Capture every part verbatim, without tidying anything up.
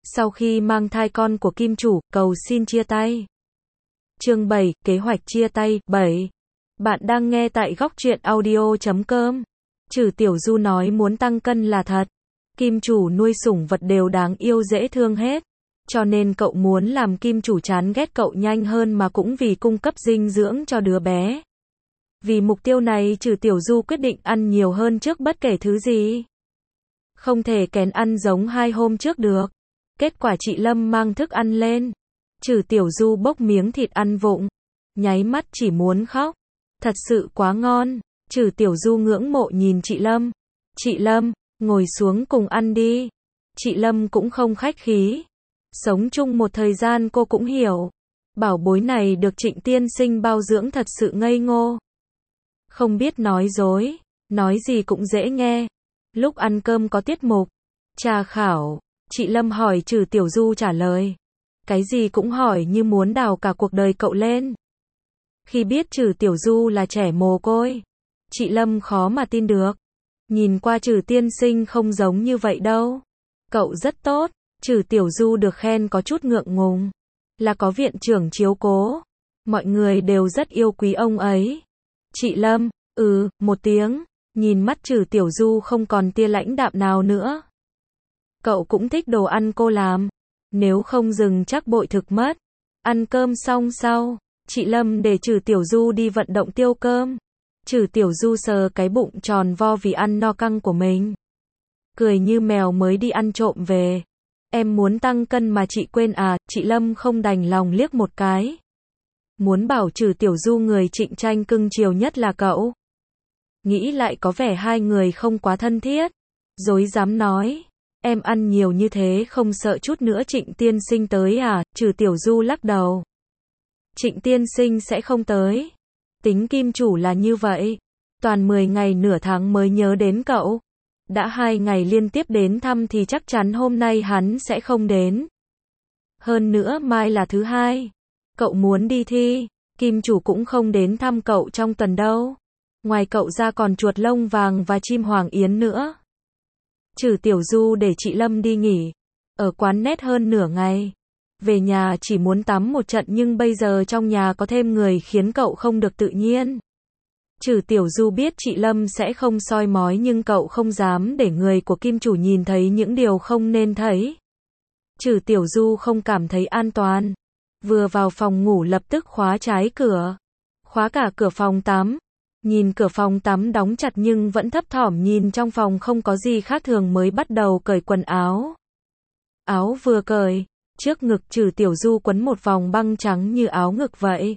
Sau khi mang thai con của kim chủ, cầu xin chia tay. Chương bảy, kế hoạch chia tay. bảy. Bạn đang nghe tại góc truyện audio chấm com. Trừ Tiểu Du nói muốn tăng cân là thật. Kim chủ nuôi sủng vật đều đáng yêu dễ thương hết. Cho nên cậu muốn làm kim chủ chán ghét cậu nhanh hơn mà cũng vì cung cấp dinh dưỡng cho đứa bé. Vì mục tiêu này Trừ Tiểu Du quyết định ăn nhiều hơn trước bất kể thứ gì. Không thể kén ăn giống hai hôm trước được. Kết quả chị Lâm mang thức ăn lên. Trừ Tiểu Du bốc miếng thịt ăn vụng. Nháy mắt chỉ muốn khóc. Thật sự quá ngon. Trừ Tiểu Du ngưỡng mộ nhìn chị Lâm. Chị Lâm, ngồi xuống cùng ăn đi. Chị Lâm cũng không khách khí. Sống chung một thời gian cô cũng hiểu. Bảo bối này được Trịnh tiên sinh bao dưỡng thật sự ngây ngô. Không biết nói dối. Nói gì cũng dễ nghe. Lúc ăn cơm có tiết mục. Trà khảo. Chị Lâm hỏi Trừ Tiểu Du trả lời. Cái gì cũng hỏi như muốn đào cả cuộc đời cậu lên. Khi biết Trừ Tiểu Du là trẻ mồ côi, chị Lâm khó mà tin được. Nhìn qua Trừ tiên sinh không giống như vậy đâu. Cậu rất tốt. Trừ Tiểu Du được khen có chút ngượng ngùng. Là có viện trưởng chiếu cố. Mọi người đều rất yêu quý ông ấy. Chị Lâm, ừ, một tiếng. Nhìn mắt Trừ Tiểu Du không còn tia lãnh đạm nào nữa. Cậu cũng thích đồ ăn cô làm. Nếu không dừng chắc bội thực mất. Ăn cơm xong sau, chị Lâm để Trừ Tiểu Du đi vận động tiêu cơm. Trừ Tiểu Du sờ cái bụng tròn vo vì ăn no căng của mình. Cười như mèo mới đi ăn trộm về. Em muốn tăng cân mà chị quên à, chị Lâm không đành lòng liếc một cái. Muốn bảo Trừ Tiểu Du người Trịnh Tranh cưng chiều nhất là cậu. Nghĩ lại có vẻ hai người không quá thân thiết. Dối dám nói. Em ăn nhiều như thế không sợ chút nữa Trịnh tiên sinh tới à, Trừ Tiểu Du lắc đầu. Trịnh tiên sinh sẽ không tới. Tính kim chủ là như vậy. Toàn mười ngày nửa tháng mới nhớ đến cậu. Đã hai ngày liên tiếp đến thăm thì chắc chắn hôm nay hắn sẽ không đến. Hơn nữa mai là thứ hai. Cậu muốn đi thi. Kim chủ cũng không đến thăm cậu trong tuần đâu. Ngoài cậu ra còn chuột lông vàng và chim hoàng yến nữa. Trừ Tiểu Du để chị Lâm đi nghỉ. Ở quán nét hơn nửa ngày. Về nhà chỉ muốn tắm một trận nhưng bây giờ trong nhà có thêm người khiến cậu không được tự nhiên. Trừ Tiểu Du biết chị Lâm sẽ không soi mói nhưng cậu không dám để người của kim chủ nhìn thấy những điều không nên thấy. Trừ Tiểu Du không cảm thấy an toàn. Vừa vào phòng ngủ lập tức khóa trái cửa. Khóa cả cửa phòng tắm. Nhìn cửa phòng tắm đóng chặt nhưng vẫn thấp thỏm nhìn trong phòng không có gì khác thường mới bắt đầu cởi quần áo. Áo vừa cởi, trước ngực Trừ Tiểu Du quấn một vòng băng trắng như áo ngực vậy.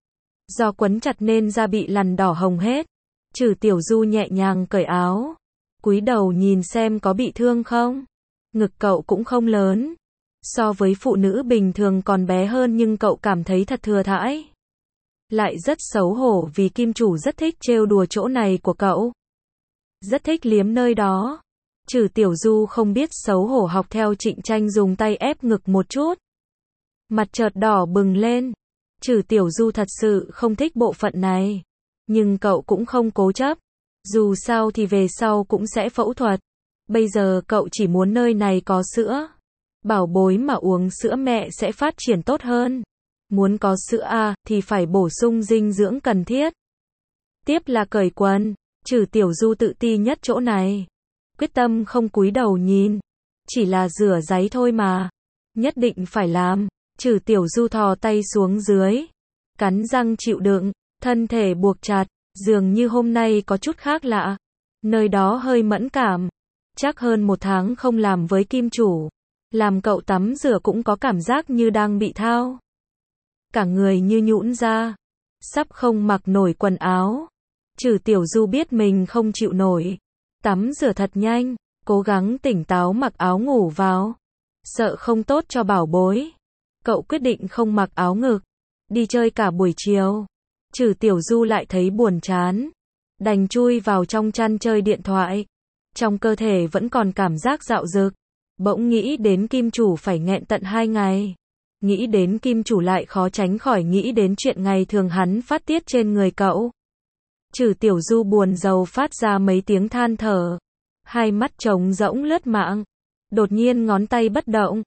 Do quấn chặt nên da bị lằn đỏ hồng hết. Trừ Tiểu Du nhẹ nhàng cởi áo. Cúi đầu nhìn xem có bị thương không. Ngực cậu cũng không lớn. So với phụ nữ bình thường còn bé hơn nhưng cậu cảm thấy thật thừa thãi. Lại rất xấu hổ vì kim chủ rất thích trêu đùa chỗ này của cậu. Rất thích liếm nơi đó. Trừ Tiểu Du không biết xấu hổ học theo Trịnh Tranh dùng tay ép ngực một chút. Mặt chợt đỏ bừng lên. Trừ Tiểu Du thật sự không thích bộ phận này. Nhưng cậu cũng không cố chấp. Dù sao thì về sau cũng sẽ phẫu thuật. Bây giờ cậu chỉ muốn nơi này có sữa. Bảo bối mà uống sữa mẹ sẽ phát triển tốt hơn. Muốn có sữa à, thì phải bổ sung dinh dưỡng cần thiết. Tiếp là cởi quần. Trừ Tiểu Du tự ti nhất chỗ này. Quyết tâm không cúi đầu nhìn. Chỉ là rửa giấy thôi mà. Nhất định phải làm. Trừ Tiểu Du thò tay xuống dưới. Cắn răng chịu đựng. Thân thể buộc chặt. Dường như hôm nay có chút khác lạ. Nơi đó hơi mẫn cảm. Chắc hơn một tháng không làm với kim chủ. Làm cậu tắm rửa cũng có cảm giác như đang bị thao. Cả người như nhũn ra. Sắp không mặc nổi quần áo. Trừ Tiểu Du biết mình không chịu nổi. Tắm rửa thật nhanh. Cố gắng tỉnh táo mặc áo ngủ vào. Sợ không tốt cho bảo bối. Cậu quyết định không mặc áo ngực. Đi chơi cả buổi chiều. Trừ Tiểu Du lại thấy buồn chán. Đành chui vào trong chăn chơi điện thoại. Trong cơ thể vẫn còn cảm giác dạo dực. Bỗng nghĩ đến kim chủ phải nghẹn tận hai ngày. Nghĩ đến kim chủ lại khó tránh khỏi nghĩ đến chuyện ngày thường hắn phát tiết trên người cậu. Trừ Tiểu Du buồn rầu phát ra mấy tiếng than thở. Hai mắt trống rỗng lướt mạng. Đột nhiên ngón tay bất động.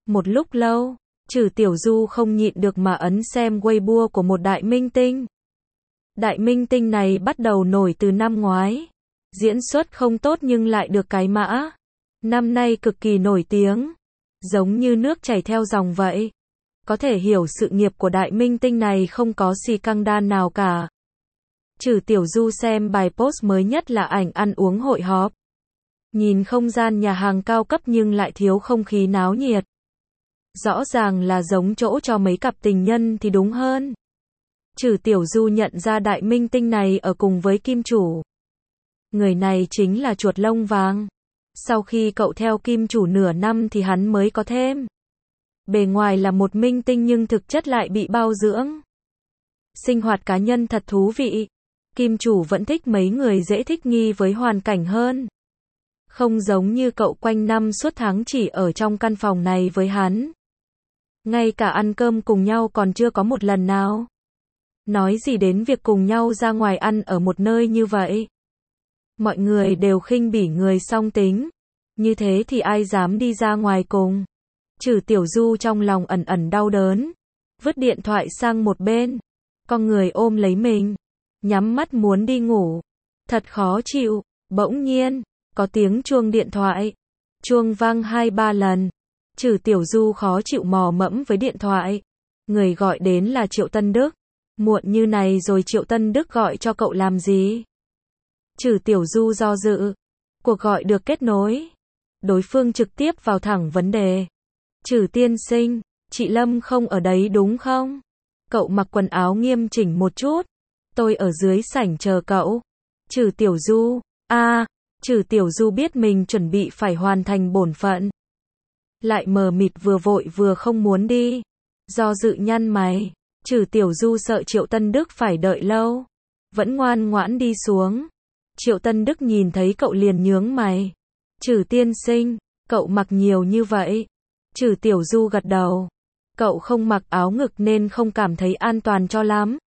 Một lúc lâu, Trử Tiểu Du không nhịn được mà ấn xem Weibo của một đại minh tinh. Đại minh tinh này bắt đầu nổi từ năm ngoái. Diễn xuất không tốt nhưng lại được cái mã. Năm nay cực kỳ nổi tiếng. Giống như nước chảy theo dòng vậy. Có thể hiểu sự nghiệp của đại minh tinh này không có xì căng đan nào cả. Trử Tiểu Du xem bài post mới nhất là ảnh ăn uống hội họp. Nhìn không gian nhà hàng cao cấp nhưng lại thiếu không khí náo nhiệt. Rõ ràng là giống chỗ cho mấy cặp tình nhân thì đúng hơn. Trử Tiểu Du nhận ra đại minh tinh này ở cùng với Kim Chủ. Người này chính là chuột lông vàng. Sau khi cậu theo Kim Chủ nửa năm thì hắn mới có thêm. Bề ngoài là một minh tinh nhưng thực chất lại bị bao dưỡng. Sinh hoạt cá nhân thật thú vị. Kim Chủ vẫn thích mấy người dễ thích nghi với hoàn cảnh hơn. Không giống như cậu quanh năm suốt tháng chỉ ở trong căn phòng này với hắn. Ngay cả ăn cơm cùng nhau còn chưa có một lần nào. Nói gì đến việc cùng nhau ra ngoài ăn ở một nơi như vậy. Mọi người đều khinh bỉ người song tính. Như thế thì ai dám đi ra ngoài cùng. Trử Tiểu Du trong lòng ẩn ẩn đau đớn. Vứt điện thoại sang một bên. Con người ôm lấy mình. Nhắm mắt muốn đi ngủ. Thật khó chịu. Bỗng nhiên, có tiếng chuông điện thoại. Chuông vang hai ba lần. Trử Tiểu Du khó chịu mò mẫm với điện thoại. Người gọi đến là Triệu Tân Đức. Muộn như này rồi Triệu Tân Đức gọi cho cậu làm gì? Trử Tiểu Du do dự. Cuộc gọi được kết nối. Đối phương trực tiếp vào thẳng vấn đề. Trử tiên sinh, chị Lâm không ở đấy đúng không? Cậu mặc quần áo nghiêm chỉnh một chút. Tôi ở dưới sảnh chờ cậu. Trử Tiểu Du, a, à, Trử Tiểu Du biết mình chuẩn bị phải hoàn thành bổn phận. Lại mờ mịt vừa vội vừa không muốn đi. Do dự nhăn mày. Trử Tiểu Du sợ Triệu Tân Đức phải đợi lâu. Vẫn ngoan ngoãn đi xuống. Triệu Tân Đức nhìn thấy cậu liền nhướng mày. Trử tiên sinh, cậu mặc nhiều như vậy. Trử Tiểu Du gật đầu. Cậu không mặc áo ngực nên không cảm thấy an toàn cho lắm.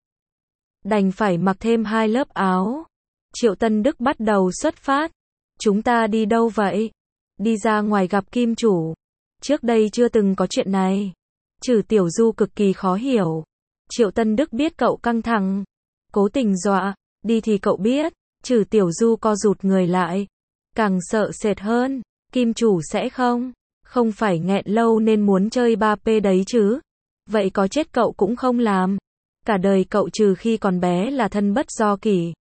Đành phải mặc thêm hai lớp áo. Triệu Tân Đức bắt đầu xuất phát. Chúng ta đi đâu vậy? Đi ra ngoài gặp Kim Chủ. Trước đây chưa từng có chuyện này. Trử Tiểu Du cực kỳ khó hiểu. Triệu Tân Đức biết cậu căng thẳng. Cố tình dọa. Đi thì cậu biết. Trử Tiểu Du co rụt người lại. Càng sợ sệt hơn. Kim Chủ sẽ không. Không phải nghẹn lâu nên muốn chơi ba P đấy chứ. Vậy có chết cậu cũng không làm. Cả đời cậu trừ khi còn bé là thân bất do kỷ.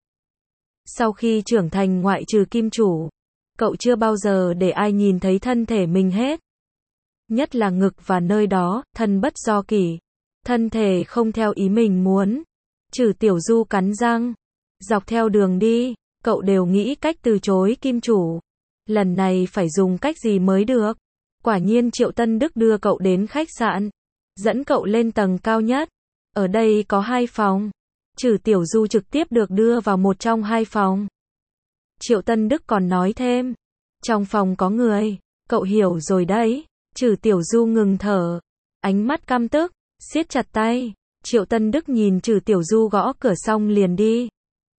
Sau khi trưởng thành ngoại trừ Kim Chủ. Cậu chưa bao giờ để ai nhìn thấy thân thể mình hết. Nhất là ngực và nơi đó, thân bất do kỷ. Thân thể không theo ý mình muốn. Trử Tiểu Du cắn răng. Dọc theo đường đi, cậu đều nghĩ cách từ chối Kim Chủ. Lần này phải dùng cách gì mới được. Quả nhiên Triệu Tân Đức đưa cậu đến khách sạn. Dẫn cậu lên tầng cao nhất. Ở đây có hai phòng. Trử Tiểu Du trực tiếp được đưa vào một trong hai phòng. Triệu Tân Đức còn nói thêm. Trong phòng có người. Cậu hiểu rồi đấy. Trử Tiểu Du ngừng thở. Ánh mắt căm tức. Siết chặt tay. Triệu Tân Đức nhìn Trử Tiểu Du gõ cửa xong liền đi.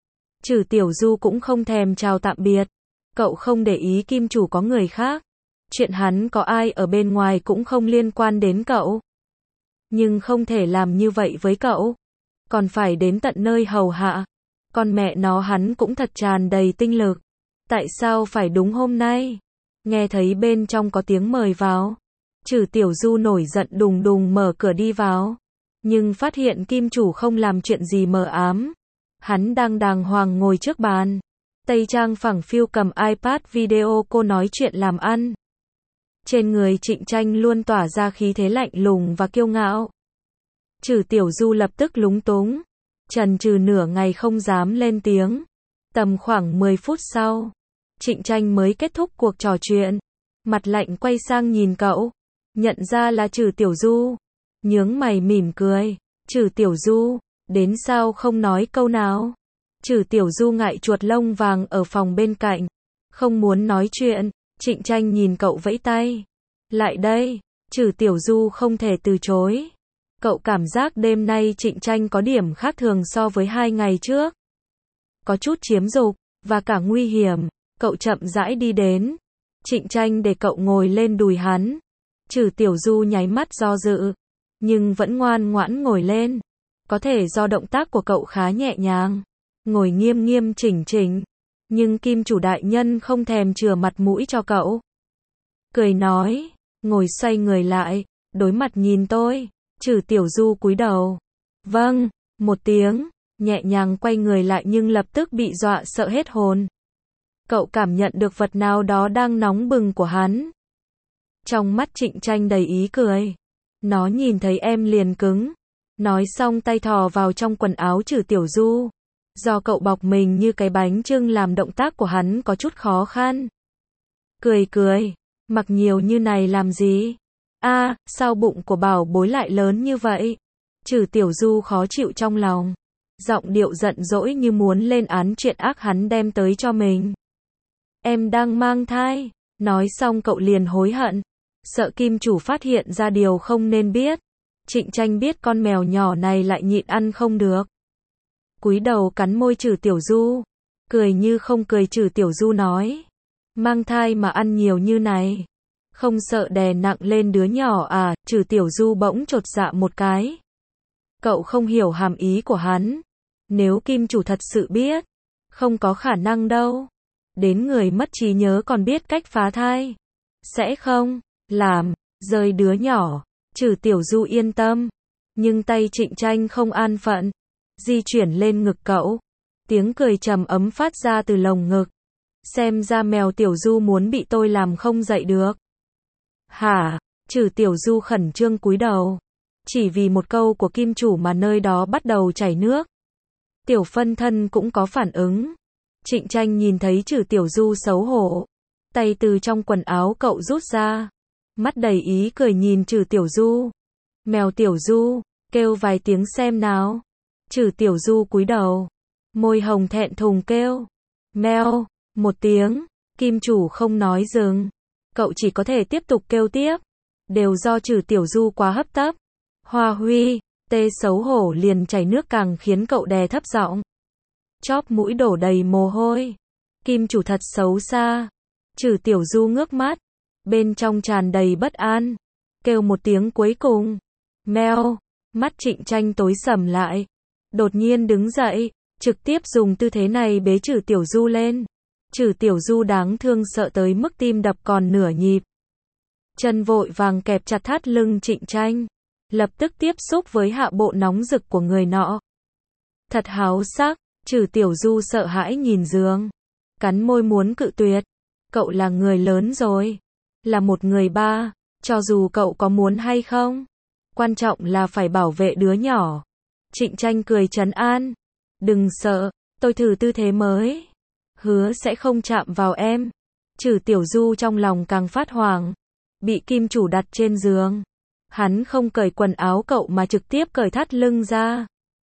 Trử Tiểu Du cũng không thèm chào tạm biệt. Cậu không để ý Kim Chủ có người khác. Chuyện hắn có ai ở bên ngoài cũng không liên quan đến cậu. Nhưng không thể làm như vậy với cậu. Còn phải đến tận nơi hầu hạ. Con mẹ nó hắn cũng thật tràn đầy tinh lực. Tại sao phải đúng hôm nay? Nghe thấy bên trong có tiếng mời vào. Trử Tiểu Du nổi giận đùng đùng mở cửa đi vào. Nhưng phát hiện Kim Chủ không làm chuyện gì mờ ám. Hắn đang đàng hoàng ngồi trước bàn. Tây trang phẳng phiu cầm iPad video cô nói chuyện làm ăn. Trên người Trịnh Tranh luôn tỏa ra khí thế lạnh lùng và kiêu ngạo. Trử Tiểu Du lập tức lúng túng. Chần chừ nửa ngày không dám lên tiếng. Tầm khoảng mười phút sau. Trịnh Tranh mới kết thúc cuộc trò chuyện. Mặt lạnh quay sang nhìn cậu. Nhận ra là Trử Tiểu Du. Nhướng mày mỉm cười. Trử Tiểu Du, đến sao không nói câu nào? Trử Tiểu Du ngại chuột lông vàng ở phòng bên cạnh. Không muốn nói chuyện. Trịnh Tranh nhìn cậu vẫy tay. Lại đây. Trử Tiểu Du không thể từ chối. Cậu cảm giác đêm nay Trịnh Tranh có điểm khác thường so với hai ngày trước. Có chút chiếm dục, và cả nguy hiểm. Cậu chậm rãi đi đến. Trịnh Tranh để cậu ngồi lên đùi hắn. Trừ Tiểu Du nháy mắt do dự, nhưng vẫn ngoan ngoãn ngồi lên. Có thể do động tác của cậu khá nhẹ nhàng, ngồi nghiêm nghiêm chỉnh chỉnh, nhưng kim chủ đại nhân không thèm chừa mặt mũi cho cậu. Cười nói, ngồi xoay người lại, đối mặt nhìn tôi. Trừ Tiểu Du cúi đầu. Vâng, một tiếng, nhẹ nhàng quay người lại nhưng lập tức bị dọa sợ hết hồn. Cậu cảm nhận được vật nào đó đang nóng bừng của hắn. Trong mắt Trịnh Tranh đầy ý cười. Nó nhìn thấy em liền cứng. Nói xong tay thò vào trong quần áo Trừ Tiểu Du. Do cậu bọc mình như cái bánh chưng làm động tác của hắn có chút khó khăn. Cười cười, mặc nhiều như này làm gì? A, à, sao bụng của bảo bối lại lớn như vậy? Trừ Tiểu Du khó chịu trong lòng. Giọng điệu giận dỗi như muốn lên án chuyện ác hắn đem tới cho mình. Em đang mang thai. Nói xong cậu liền hối hận. Sợ kim chủ phát hiện ra điều không nên biết. Trịnh Tranh biết con mèo nhỏ này lại nhịn ăn không được. Cúi đầu cắn môi Trừ Tiểu Du. Cười như không cười Trừ Tiểu Du nói. Mang thai mà ăn nhiều như này. Không sợ đè nặng lên đứa nhỏ à? Trừ Tiểu Du bỗng chột dạ một cái. Cậu không hiểu hàm ý của hắn. Nếu kim chủ thật sự biết. Không có khả năng đâu. Đến người mất trí nhớ còn biết cách phá thai. Sẽ không làm rơi đứa nhỏ. Trừ Tiểu Du yên tâm. Nhưng tay Trịnh Tranh không an phận. Di chuyển lên ngực cậu. Tiếng cười trầm ấm phát ra từ lồng ngực. Xem ra mèo Tiểu Du muốn bị tôi làm không dậy được. Hả? Trừ Tiểu Du khẩn trương cúi đầu. Chỉ vì một câu của kim chủ mà nơi đó bắt đầu chảy nước. Tiểu phân thân cũng có phản ứng. Trịnh Tranh nhìn thấy Trừ Tiểu Du xấu hổ. Tay từ trong quần áo cậu rút ra. Mắt đầy ý cười nhìn Trừ Tiểu Du. Mèo Tiểu Du, kêu vài tiếng xem nào. Trừ Tiểu Du cúi đầu. Môi hồng thẹn thùng kêu. Mèo, một tiếng. Kim chủ không nói dừng. Cậu chỉ có thể tiếp tục kêu tiếp. Đều do Trừ Tiểu Du quá hấp tấp. Hoa Huy, tê xấu hổ liền chảy nước càng khiến cậu đè thấp giọng. Chóp mũi đổ đầy mồ hôi. Kim chủ thật xấu xa. Trừ Tiểu Du ngước mắt. Bên trong tràn đầy bất an. Kêu một tiếng cuối cùng. Mèo. Mắt Trịnh Tranh tối sầm lại. Đột nhiên đứng dậy. Trực tiếp dùng tư thế này bế Trừ Tiểu Du lên. Trừ Tiểu Du đáng thương sợ tới mức tim đập còn nửa nhịp. Chân vội vàng kẹp chặt thắt lưng Trịnh Tranh. Lập tức tiếp xúc với hạ bộ nóng rực của người nọ. Thật háo sắc. Trừ Tiểu Du sợ hãi nhìn giường. Cắn môi muốn cự tuyệt. Cậu là người lớn rồi. Là một người ba. Cho dù cậu có muốn hay không. Quan trọng là phải bảo vệ đứa nhỏ. Trịnh Tranh cười trấn an. Đừng sợ. Tôi thử tư thế mới. Hứa sẽ không chạm vào em. Trừ Tiểu Du trong lòng càng phát hoảng. Bị kim chủ đặt trên giường. Hắn không cởi quần áo cậu mà trực tiếp cởi thắt lưng ra.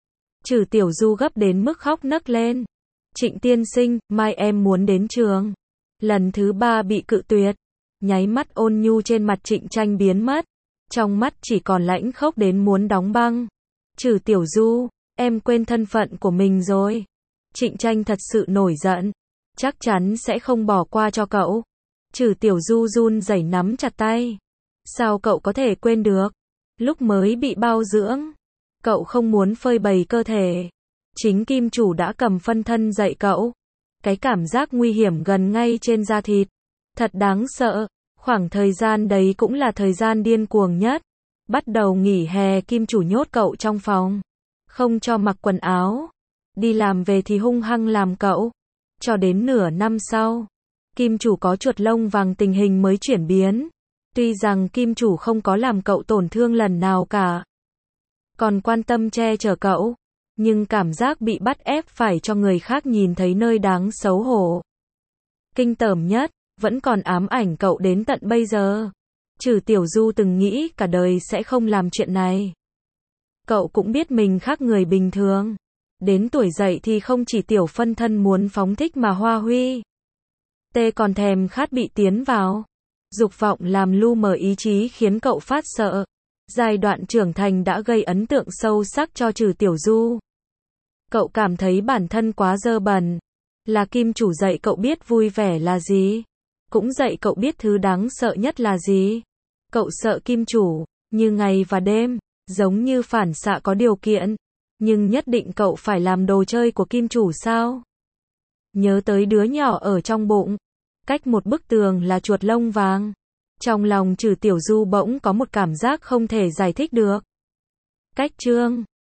Trừ Tiểu Du gấp đến mức khóc nấc lên. Trịnh tiên sinh, mai em muốn đến trường. Lần thứ ba bị cự tuyệt. Nháy mắt ôn nhu trên mặt Trịnh Tranh biến mất. Trong mắt chỉ còn lãnh khốc đến muốn đóng băng. Trừ Tiểu Du, em quên thân phận của mình rồi. Trịnh Tranh thật sự nổi giận. Chắc chắn sẽ không bỏ qua cho cậu. Trừ Tiểu Du run rẩy nắm chặt tay. Sao cậu có thể quên được? Lúc mới bị bao dưỡng. Cậu không muốn phơi bày cơ thể. Chính kim chủ đã cầm phân thân dạy cậu. Cái cảm giác nguy hiểm gần ngay trên da thịt. Thật đáng sợ. Khoảng thời gian đấy cũng là thời gian điên cuồng nhất. Bắt đầu nghỉ hè kim chủ nhốt cậu trong phòng. Không cho mặc quần áo. Đi làm về thì hung hăng làm cậu. Cho đến nửa năm sau. Kim chủ có chuột lông vàng tình hình mới chuyển biến. Tuy rằng kim chủ không có làm cậu tổn thương lần nào cả. Còn quan tâm che chở cậu. Nhưng cảm giác bị bắt ép phải cho người khác nhìn thấy nơi đáng xấu hổ. Kinh tởm nhất. Vẫn còn ám ảnh cậu đến tận bây giờ. Trừ Tiểu Du từng nghĩ cả đời sẽ không làm chuyện này. Cậu cũng biết mình khác người bình thường. Đến tuổi dậy thì không chỉ tiểu phân thân muốn phóng thích mà Hoa Huy. Tê còn thèm khát bị tiến vào. Dục vọng làm lu mờ ý chí khiến cậu phát sợ. Giai đoạn trưởng thành đã gây ấn tượng sâu sắc cho Trừ Tiểu Du. Cậu cảm thấy bản thân quá dơ bẩn. Là kim chủ dạy cậu biết vui vẻ là gì. Cũng dạy cậu biết thứ đáng sợ nhất là gì. Cậu sợ Kim Chủ, như ngày và đêm, giống như phản xạ có điều kiện. Nhưng nhất định cậu phải làm đồ chơi của Kim Chủ sao? Nhớ tới đứa nhỏ ở trong bụng. Cách một bức tường là chuột lông vàng. Trong lòng Trừ Tiểu Du bỗng có một cảm giác không thể giải thích được. Cách chương